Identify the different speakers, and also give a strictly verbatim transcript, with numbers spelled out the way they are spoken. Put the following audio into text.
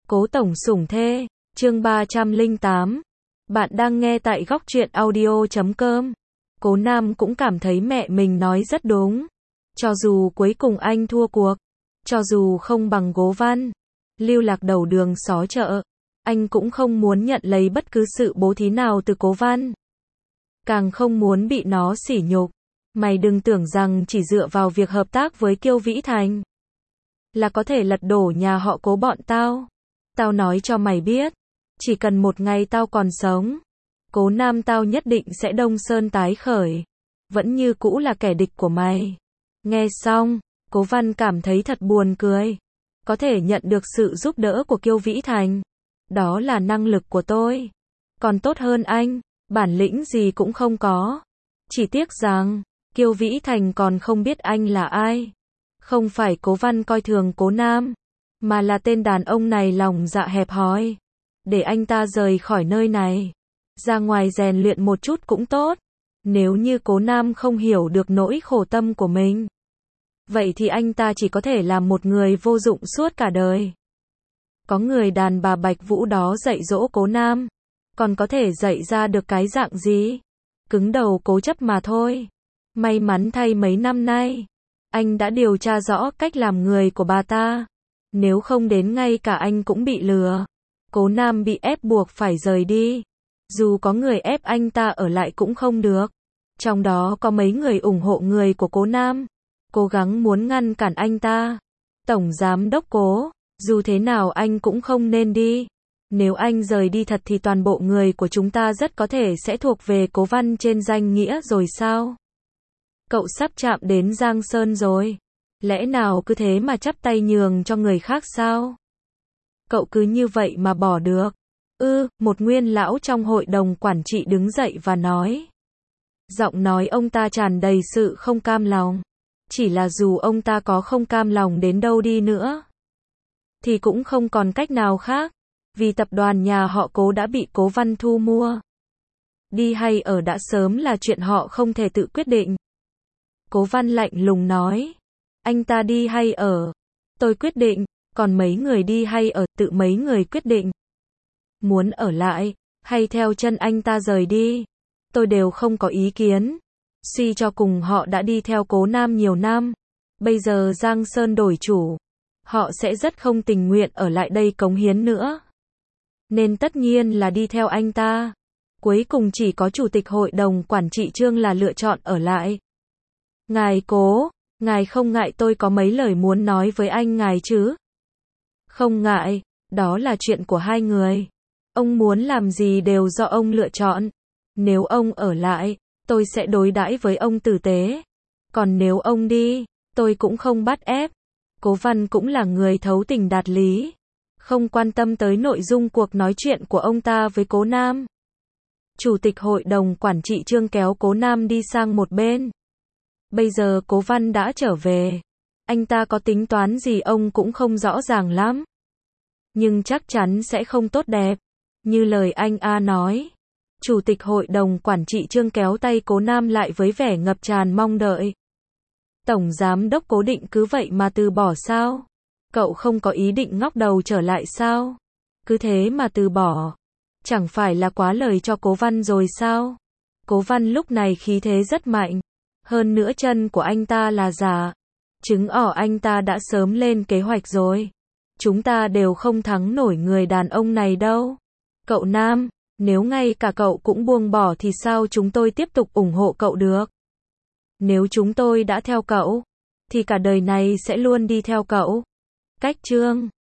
Speaker 1: Cố tổng sủng thê, chương ba trăm lẻ tám. Bạn đang nghe tại góc truyện audio chấm com. Cố Nam cũng cảm thấy mẹ mình nói rất đúng. Cho dù cuối cùng anh thua cuộc, cho dù không bằng Cố Văn, lưu lạc đầu đường xó chợ, anh cũng không muốn nhận lấy bất cứ sự bố thí nào từ Cố Văn. Càng không muốn bị nó sỉ nhục. Mày đừng tưởng rằng chỉ dựa vào việc hợp tác với Kiêu Vĩ Thành là có thể lật đổ nhà họ Cố bọn tao. Tao nói cho mày biết, chỉ cần một ngày tao còn sống, Cố Nam tao nhất định sẽ đông sơn tái khởi, vẫn như cũ là kẻ địch của mày. Nghe xong, Cố Văn cảm thấy thật buồn cười. Có thể nhận được sự giúp đỡ của Kiêu Vĩ Thành, đó là năng lực của tôi. Còn tốt hơn anh, bản lĩnh gì cũng không có. Chỉ tiếc rằng, Kiêu Vĩ Thành còn không biết anh là ai. Không phải Cố Văn coi thường Cố Nam, mà là tên đàn ông này lòng dạ hẹp hòi. Để anh ta rời khỏi nơi này, ra ngoài rèn luyện một chút cũng tốt. Nếu như Cố Nam không hiểu được nỗi khổ tâm của mình, vậy thì anh ta chỉ có thể làm một người vô dụng suốt cả đời. Có người đàn bà Bạch Vũ đó dạy dỗ Cố Nam, còn có thể dạy ra được cái dạng gì? Cứng đầu cố chấp mà thôi. May mắn thay mấy năm nay, anh đã điều tra rõ cách làm người của bà ta. Nếu không đến ngay cả anh cũng bị lừa. Cố Nam bị ép buộc phải rời đi. Dù có người ép anh ta ở lại cũng không được. Trong đó có mấy người ủng hộ người của Cố Nam, cố gắng muốn ngăn cản anh ta. Tổng giám đốc Cố, dù thế nào anh cũng không nên đi. Nếu anh rời đi thật thì toàn bộ người của chúng ta rất có thể sẽ thuộc về Cố Văn trên danh nghĩa rồi sao? Cậu sắp chạm đến Giang Sơn rồi. Lẽ nào cứ thế mà chắp tay nhường cho người khác sao? Cậu cứ như vậy mà bỏ được? Ư, một nguyên lão trong hội đồng quản trị đứng dậy và nói. Giọng nói ông ta tràn đầy sự không cam lòng. Chỉ là dù ông ta có không cam lòng đến đâu đi nữa, thì cũng không còn cách nào khác. Vì tập đoàn nhà họ Cố đã bị Cố Văn thu mua. Đi hay ở đã sớm là chuyện họ không thể tự quyết định. Cố Văn lạnh lùng nói. Anh ta đi hay ở, tôi quyết định. Còn mấy người đi hay ở, tự mấy người quyết định. Muốn ở lại, hay theo chân anh ta rời đi, tôi đều không có ý kiến. Suy cho cùng họ đã đi theo Cố Nam nhiều năm. Bây giờ Giang Sơn đổi chủ, họ sẽ rất không tình nguyện ở lại đây cống hiến nữa. Nên tất nhiên là đi theo anh ta. Cuối cùng chỉ có chủ tịch hội đồng quản trị Trương là lựa chọn ở lại. Ngài Cố, ngài không ngại tôi có mấy lời muốn nói với anh ngài chứ? Không ngại, đó là chuyện của hai người. Ông muốn làm gì đều do ông lựa chọn. Nếu ông ở lại, tôi sẽ đối đãi với ông tử tế. Còn nếu ông đi, tôi cũng không bắt ép. Cố Văn cũng là người thấu tình đạt lý, không quan tâm tới nội dung cuộc nói chuyện của ông ta với Cố Nam. Chủ tịch hội đồng quản trị Trương kéo Cố Nam đi sang một bên. Bây giờ Cố Văn đã trở về. Anh ta có tính toán gì ông cũng không rõ ràng lắm. Nhưng chắc chắn sẽ không tốt đẹp. Như lời anh A nói. Chủ tịch hội đồng quản trị Trương kéo tay Cố Nam lại với vẻ ngập tràn mong đợi. Tổng giám đốc Cố định cứ vậy mà từ bỏ sao? Cậu không có ý định ngóc đầu trở lại sao? Cứ thế mà từ bỏ, chẳng phải là quá lời cho Cố Văn rồi sao? Cố Văn lúc này khí thế rất mạnh. Hơn nữa chân của anh ta là giả. Chứng tỏ anh ta đã sớm lên kế hoạch rồi. Chúng ta đều không thắng nổi người đàn ông này đâu. Cậu Nam, nếu ngay cả cậu cũng buông bỏ thì sao chúng tôi tiếp tục ủng hộ cậu được? Nếu chúng tôi đã theo cậu, thì cả đời này sẽ luôn đi theo cậu. Cách Trương